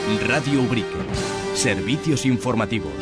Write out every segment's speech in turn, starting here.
Radio Ubrique. Servicios informativos.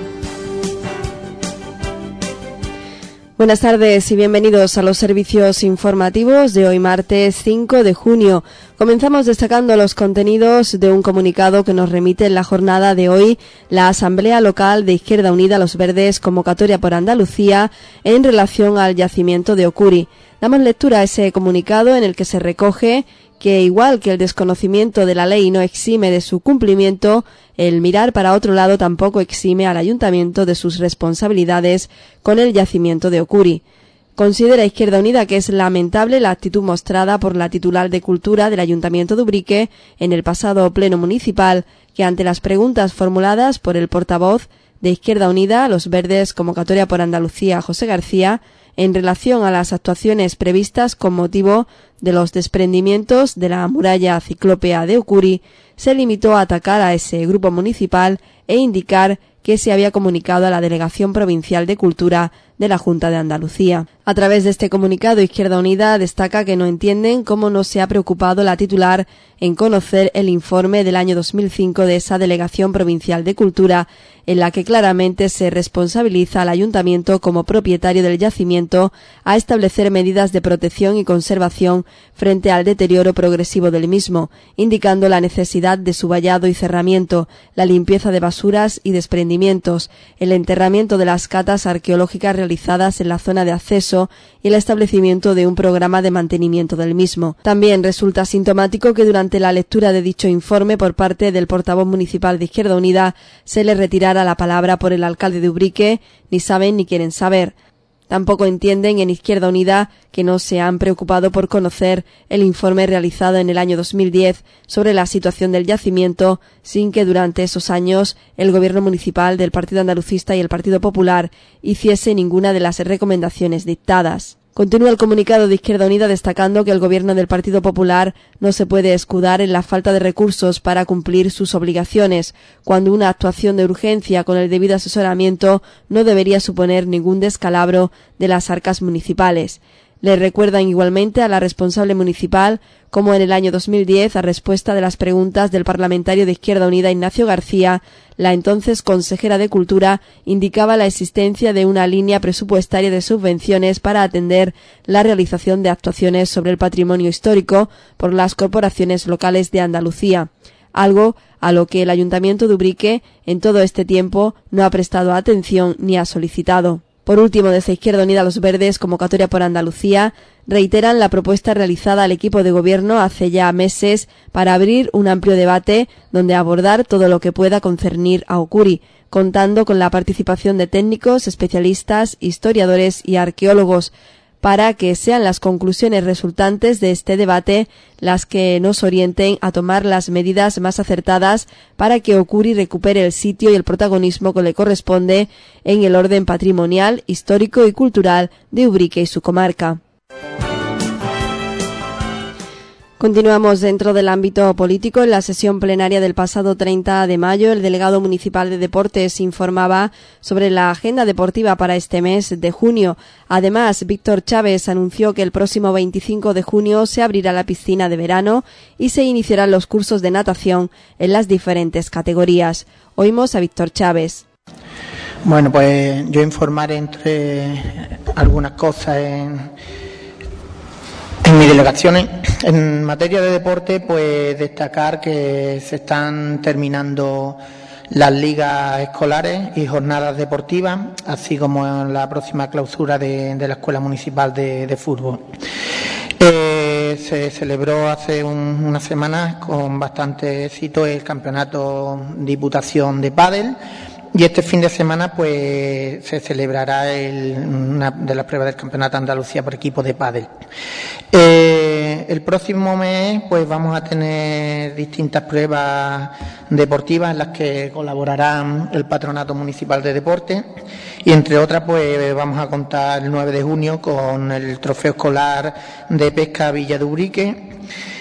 Buenas tardes y bienvenidos a los servicios informativos de hoy martes 5 de junio. Comenzamos destacando los contenidos de un comunicado que nos remite en la jornada de hoy la Asamblea Local de Izquierda Unida Los Verdes, convocatoria por Andalucía en relación al yacimiento de Ocuri. Damos lectura a ese comunicado en el que se recoge que, igual que el desconocimiento de la ley no exime de su cumplimiento, el mirar para otro lado tampoco exime al Ayuntamiento de sus responsabilidades con el yacimiento de Ocuri. Considera Izquierda Unida que es lamentable la actitud mostrada por la titular de Cultura del Ayuntamiento de Ubrique en el pasado pleno municipal, que ante las preguntas formuladas por el portavoz de Izquierda Unida, Los Verdes, convocatoria por Andalucía, José García, en relación a las actuaciones previstas con motivo de los desprendimientos de la muralla ciclópea de Ocuri, se limitó a atacar a ese grupo municipal e indicar que se había comunicado a la Delegación Provincial de Cultura de la Junta de Andalucía. A través de este comunicado, Izquierda Unida destaca que no entienden cómo no se ha preocupado la titular en conocer el informe del año 2005 de esa Delegación Provincial de Cultura, en la que claramente se responsabiliza al Ayuntamiento como propietario del yacimiento a establecer medidas de protección y conservación frente al deterioro progresivo del mismo, indicando la necesidad de su vallado y cerramiento, la limpieza de basuras y desprendimientos, el enterramiento de las catas arqueológicas realizadas en la zona de acceso y el establecimiento de un programa de mantenimiento del mismo. También resulta sintomático que durante la lectura de dicho informe por parte del portavoz municipal de Izquierda Unida se le retirara la palabra por el alcalde de Ubrique, ni saben ni quieren saber. Tampoco entienden en Izquierda Unida que no se han preocupado por conocer el informe realizado en el año 2010 sobre la situación del yacimiento, sin que durante esos años el Gobierno municipal del Partido Andalucista y el Partido Popular hiciese ninguna de las recomendaciones dictadas. Continúa el comunicado de Izquierda Unida destacando que el Gobierno del Partido Popular no se puede escudar en la falta de recursos para cumplir sus obligaciones, cuando una actuación de urgencia con el debido asesoramiento no debería suponer ningún descalabro de las arcas municipales. Le recuerdan igualmente a la responsable municipal como en el año 2010, a respuesta de las preguntas del parlamentario de Izquierda Unida Ignacio García, la entonces consejera de Cultura indicaba la existencia de una línea presupuestaria de subvenciones para atender la realización de actuaciones sobre el patrimonio histórico por las corporaciones locales de Andalucía, algo a lo que el Ayuntamiento de Ubrique en todo este tiempo no ha prestado atención ni ha solicitado. Por último, desde Izquierda Unida Los Verdes, convocatoria por Andalucía, reiteran la propuesta realizada al equipo de gobierno hace ya meses para abrir un amplio debate donde abordar todo lo que pueda concernir a Ocuri, contando con la participación de técnicos, especialistas, historiadores y arqueólogos, para que sean las conclusiones resultantes de este debate las que nos orienten a tomar las medidas más acertadas para que Ocuri recupere el sitio y el protagonismo que le corresponde en el orden patrimonial, histórico y cultural de Ubrique y su comarca. Continuamos dentro del ámbito político. En la sesión plenaria del pasado 30 de mayo, el delegado municipal de Deportes informaba sobre la agenda deportiva para este mes de junio. Además, Víctor Chávez anunció que el próximo 25 de junio se abrirá la piscina de verano y se iniciarán los cursos de natación en las diferentes categorías. Oímos a Víctor Chávez. Bueno, pues yo informaré entre algunas cosas en mi delegación. En materia de deporte, pues destacar que se están terminando las ligas escolares y jornadas deportivas, así como la próxima clausura de la Escuela Municipal de Fútbol. Se celebró hace unas semanas con bastante éxito el Campeonato Diputación de Pádel. Y este fin de semana pues se celebrará una de las pruebas del Campeonato de Andalucía por equipo de pádel. El próximo mes pues vamos a tener distintas pruebas deportivas en las que colaborarán el Patronato Municipal de Deporte y entre otras pues vamos a contar el 9 de junio con el Trofeo Escolar de Pesca Villa de Ubrique.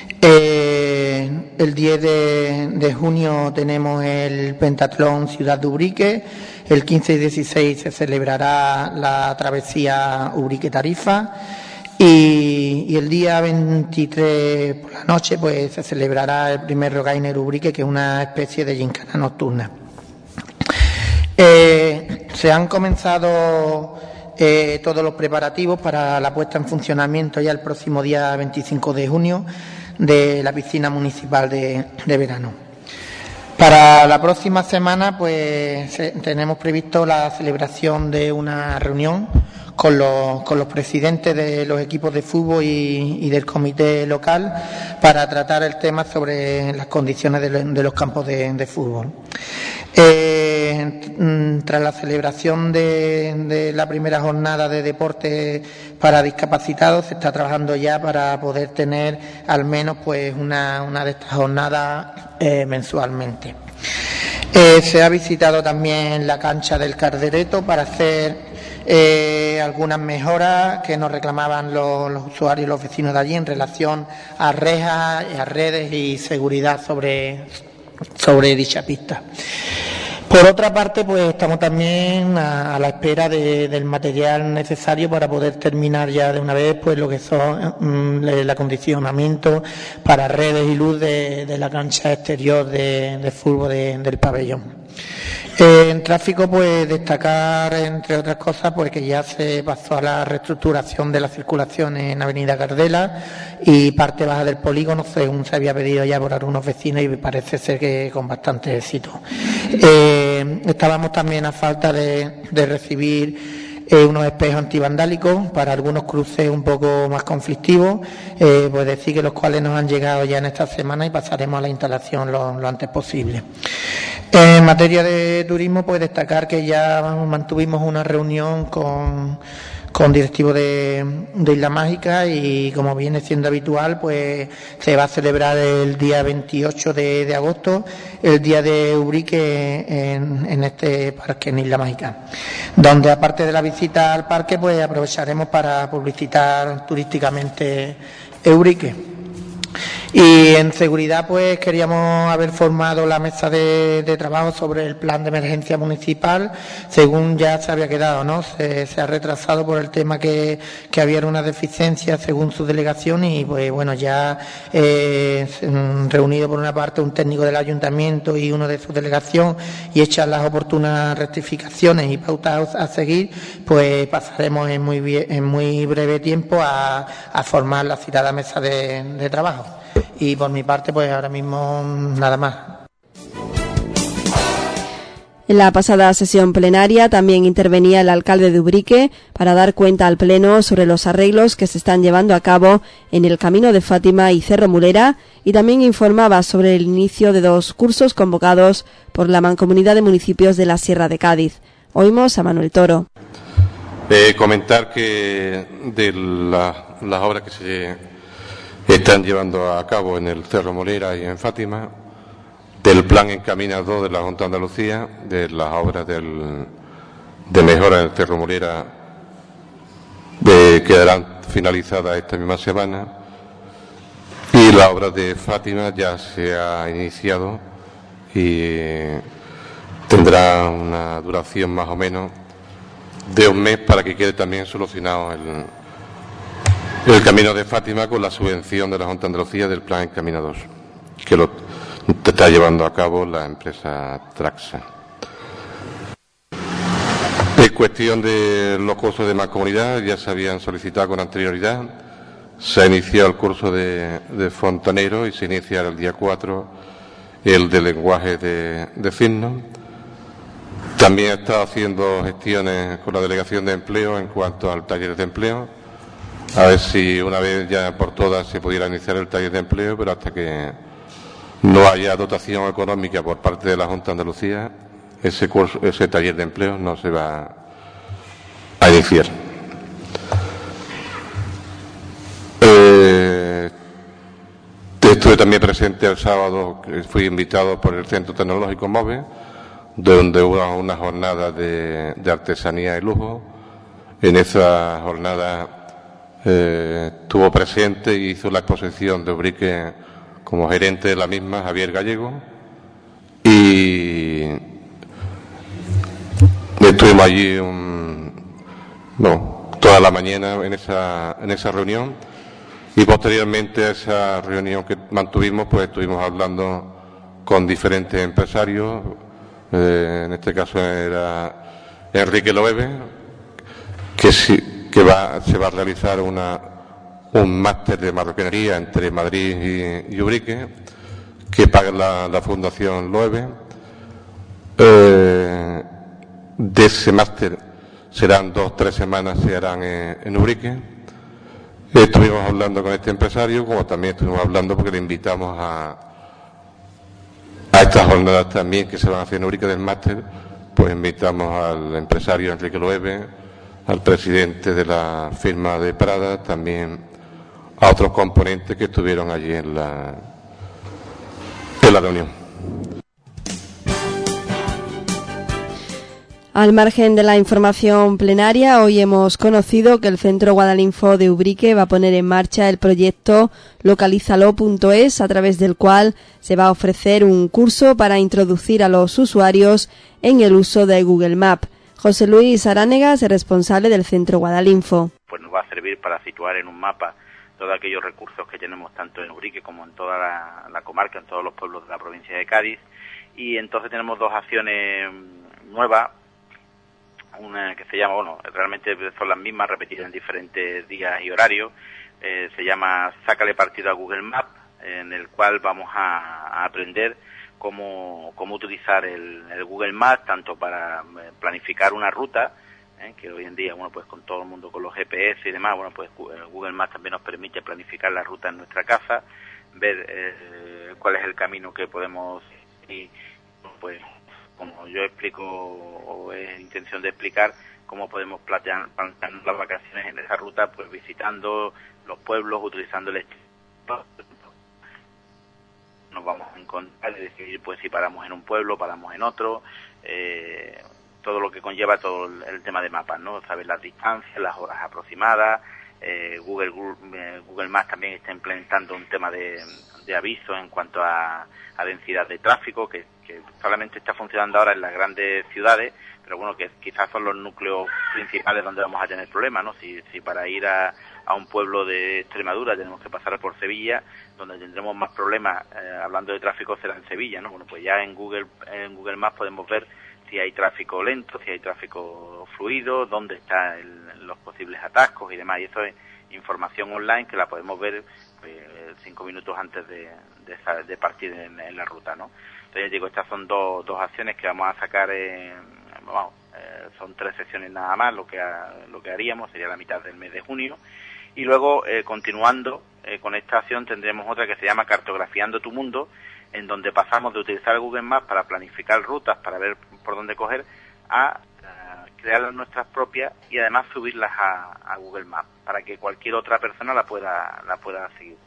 El 10 de junio tenemos el Pentatlón Ciudad de Ubrique, el 15 y 16 se celebrará la travesía Ubrique-Tarifa Y el día 23 por la noche pues se celebrará el primer Rogainer Ubrique, que es una especie de gincana nocturna. Se han comenzado todos los preparativos para la puesta en funcionamiento ya el próximo día 25 de junio de la piscina municipal de verano. Para la próxima semana pues tenemos previsto la celebración de una reunión con los presidentes de los equipos de fútbol y del comité local para tratar el tema sobre las condiciones de los campos de fútbol. Tras la celebración de la primera jornada de deporte para discapacitados, se está trabajando ya para poder tener al menos pues una de estas jornadas mensualmente. Se ha visitado también la cancha del Caldereto para hacer algunas mejoras que nos reclamaban los usuarios y los vecinos de allí en relación a rejas, a redes y seguridad sobre dicha pista. Por otra parte, pues estamos también a la espera del material necesario para poder terminar ya de una vez pues lo que son el acondicionamiento para redes y luz de la cancha exterior de fútbol del pabellón. En tráfico, pues destacar, entre otras cosas, pues que ya se pasó a la reestructuración de la circulación en Avenida Cardela y parte baja del polígono, según se había pedido ya por algunos vecinos y parece ser que con bastante éxito. Estábamos también a falta de recibir unos espejos antivandálicos para algunos cruces un poco más conflictivos, pues decir que los cuales nos han llegado ya en esta semana y pasaremos a la instalación lo antes posible. En materia de turismo, pues destacar que ya mantuvimos una reunión con directivos de Isla Mágica y, como viene siendo habitual, pues se va a celebrar el día 28 de agosto el día de Ubrique en este parque en Isla Mágica, donde aparte de la visita al parque pues aprovecharemos para publicitar turísticamente Ubrique. Y en seguridad pues queríamos haber formado la mesa de trabajo sobre el plan de emergencia municipal, según ya se había quedado, ¿no? Se ha retrasado por el tema que había una deficiencia según su delegación y pues bueno, ya reunido por una parte un técnico del ayuntamiento y uno de su delegación y hechas las oportunas rectificaciones y pautas a seguir, pues pasaremos en muy breve tiempo a formar la citada mesa de trabajo. Y por mi parte, pues ahora mismo nada más. En la pasada sesión plenaria también intervenía el alcalde de Ubrique para dar cuenta al Pleno sobre los arreglos que se están llevando a cabo en el Camino de Fátima y Cerro Mulera y también informaba sobre el inicio de 2 cursos convocados por la Mancomunidad de Municipios de la Sierra de Cádiz. Oímos a Manuel Toro. Comentar que de las obras que se están llevando a cabo en el Cerro Mulera y en Fátima, del plan encaminado de la Junta de Andalucía, de las obras de mejora en el Cerro Mulera quedarán finalizadas esta misma semana y la obra de Fátima ya se ha iniciado y tendrá una duración más o menos de un mes para que quede también solucionado el Camino de Fátima con la subvención de la Junta de Andalucía del plan encaminador, que lo está llevando a cabo la empresa Traxa. En cuestión de los cursos de mancomunidad, ya se habían solicitado con anterioridad. Se ha iniciado el curso de fontanero y se inicia el día 4 el de lenguaje de signos. También he estado haciendo gestiones con la Delegación de Empleo en cuanto al taller de empleo, a ver si una vez ya por todas se pudiera iniciar el taller de empleo, pero hasta que no haya dotación económica por parte de la Junta de Andalucía, ese taller de empleo no se va a iniciar. Estuve también presente el sábado, fui invitado por el Centro Tecnológico MOVE, donde hubo una jornada de artesanía y lujo. En esa jornada estuvo presente y hizo la exposición de Ubrique como gerente de la misma, Javier Gallego, y estuvimos allí toda la mañana en esa reunión, y posteriormente a esa reunión que mantuvimos, pues estuvimos hablando con diferentes empresarios. En este caso era Enrique Loewe, que se va a realizar un máster de marroquinería entre Madrid y Ubrique, que paga la Fundación Loewe. De ese máster serán 2 o 3 semanas, se harán en Ubrique. Estuvimos hablando con este empresario, como también estuvimos hablando porque le invitamos a estas jornadas también que se van a hacer en Ubrique del máster, pues invitamos al empresario Enrique Loewe, al presidente de la firma de Prada, también a otros componentes que estuvieron allí en la reunión. Al margen de la información plenaria, hoy hemos conocido que el Centro Guadalinfo de Ubrique va a poner en marcha el proyecto localízalo.es, a través del cual se va a ofrecer un curso para introducir a los usuarios en el uso de Google Maps. José Luis Aránegas es responsable del Centro Guadalinfo. Pues nos va a servir para situar en un mapa todos aquellos recursos que tenemos tanto en Ubrique como en toda la comarca, en todos los pueblos de la provincia de Cádiz. Y entonces tenemos 2 acciones nuevas. Una que se llama, realmente son las mismas, repetidas en diferentes días y horarios. Se llama Sácale partido a Google Maps, en el cual vamos a aprender cómo utilizar el Google Maps, tanto para planificar una ruta, que hoy en día, pues con todo el mundo, con los GPS y demás, pues Google Maps también nos permite planificar la ruta en nuestra casa, ver cuál es el camino que podemos ir, pues como yo explico, o es intención de explicar, cómo podemos plantear las vacaciones en esa ruta, pues visitando los pueblos, utilizando el nos vamos a encontrar y decidir pues si paramos en un pueblo, paramos en otro, todo lo que conlleva todo el tema de mapas, ¿no? Saber las distancias, las horas aproximadas. Google Maps también está implementando un tema de aviso en cuanto a densidad de tráfico, que solamente está funcionando ahora en las grandes ciudades, pero bueno, que quizás son los núcleos principales donde vamos a tener problemas, ¿no? Si para ir a un pueblo de Extremadura tenemos que pasar por Sevilla, donde tendremos más problemas, hablando de tráfico, será en Sevilla, ¿no? Bueno, pues ya en Google Maps podemos ver si hay tráfico lento, si hay tráfico fluido, dónde están los posibles atascos y demás, y eso es información online que la podemos ver 5 minutos antes de partir en la ruta, ¿no? Entonces digo, estas son dos acciones que vamos a sacar, son 3 sesiones nada más, lo que haríamos sería la mitad del mes de junio, y luego continuando con esta acción tendremos otra que se llama Cartografiando tu Mundo, en donde pasamos de utilizar Google Maps para planificar rutas, para ver por dónde coger, a crear nuestras propias y además subirlas a Google Maps para que cualquier otra persona la pueda seguir.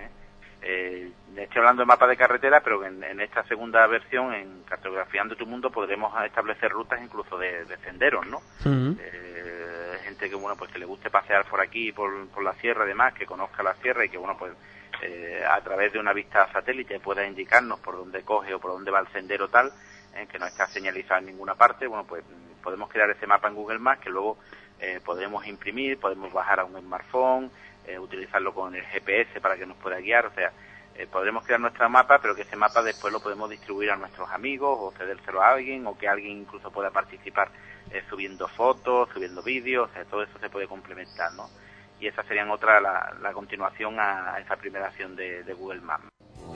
Estoy hablando de mapas de carretera, pero en esta segunda versión, en Cartografiando tu Mundo, podremos establecer rutas incluso de senderos, ¿no? Uh-huh. Gente que pues que le guste pasear por aquí, por la sierra y demás, que conozca la sierra y que pues a través de una vista satélite pueda indicarnos por dónde coge o por dónde va el sendero tal, que no está señalizado en ninguna parte. Pues podemos crear ese mapa en Google Maps que luego podremos imprimir, podemos bajar a un smartphone, utilizarlo con el GPS para que nos pueda guiar, o sea, podremos crear nuestro mapa, pero que ese mapa después lo podemos distribuir a nuestros amigos o cedérselo a alguien, o que alguien incluso pueda participar subiendo fotos, subiendo vídeos, o sea, todo eso se puede complementar, ¿no? Y esa serían la continuación a esa primera acción de Google Maps.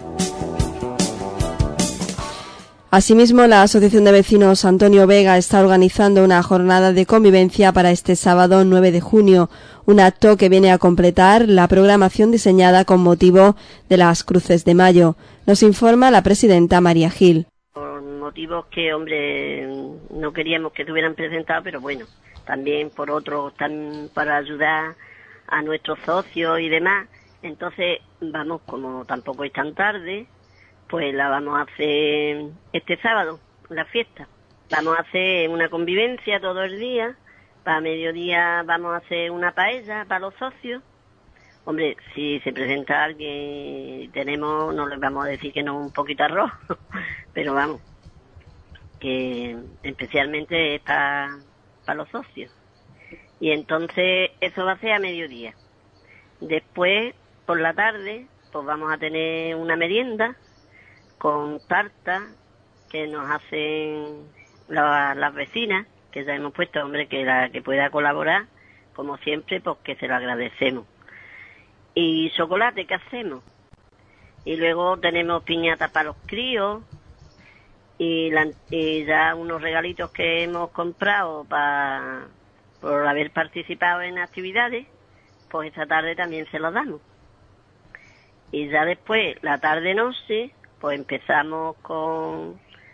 Asimismo, la Asociación de Vecinos Antonio Vega está organizando una jornada de convivencia para este sábado 9 de junio, un acto que viene a completar la programación diseñada con motivo de las Cruces de Mayo. Nos informa la presidenta María Gil. Por motivos que, no queríamos que estuvieran presentados, pero bueno, también por otros, para ayudar a nuestros socios y demás. Entonces, vamos, como tampoco es tan tarde, pues la vamos a hacer este sábado, la fiesta. Vamos a hacer una convivencia todo el día. Para mediodía vamos a hacer una paella para los socios. Hombre, si se presenta alguien, no les vamos a decir que no un poquito de arroz, pero vamos, que especialmente es para los socios. Y entonces eso va a ser a mediodía. Después, por la tarde, pues vamos a tener una merienda con tarta que nos hacen las vecinas, que ya hemos puesto, hombre, que la que pueda colaborar, como siempre, pues que se lo agradecemos. Y chocolate que hacemos. Y luego tenemos piñatas para los críos y ya unos regalitos que hemos comprado por haber participado en actividades, pues esta tarde también se los damos. Y ya después, la tarde-noche, pues empezamos con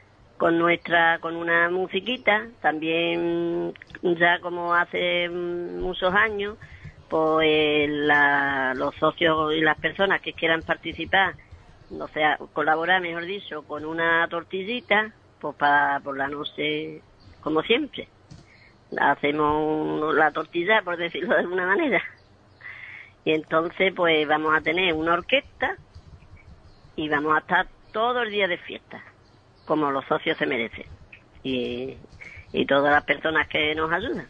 una musiquita, también ya como hace muchos años, pues los socios y las personas que quieran participar, o sea, colaborar, mejor dicho, con una tortillita, pues por la noche, como siempre. Hacemos la tortilla, por decirlo de alguna manera. Y entonces, pues vamos a tener una orquesta y vamos a estar todo el día de fiesta, como los socios se merecen. Y todas las personas que nos ayudan.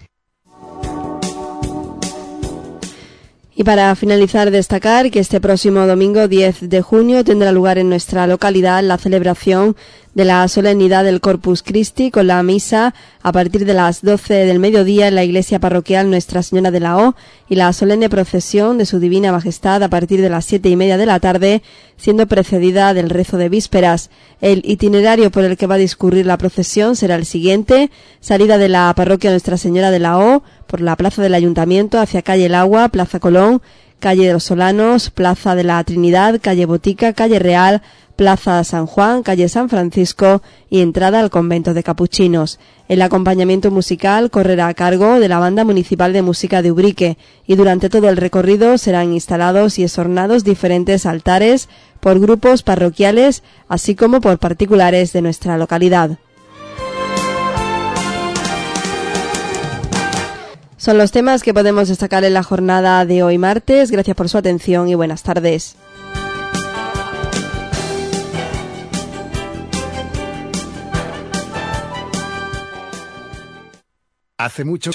Y para finalizar, destacar que este próximo domingo 10 de junio tendrá lugar en nuestra localidad la celebración de la solemnidad del Corpus Christi con la misa a partir de las 12 del mediodía en la iglesia parroquial Nuestra Señora de la O y la solemne procesión de su Divina Majestad a partir de las 7:30 de la tarde, siendo precedida del rezo de vísperas. El itinerario por el que va a discurrir la procesión será el siguiente: salida de la parroquia Nuestra Señora de la O por la plaza del Ayuntamiento hacia calle El Agua, Plaza Colón, calle de los Solanos, Plaza de la Trinidad, calle Botica, calle Real, Plaza San Juan, calle San Francisco y entrada al convento de Capuchinos. El acompañamiento musical correrá a cargo de la Banda Municipal de Música de Ubrique y durante todo el recorrido serán instalados y esornados diferentes altares por grupos parroquiales así como por particulares de nuestra localidad. Son los temas que podemos destacar en la jornada de hoy martes. Gracias por su atención y buenas tardes. Hace mucho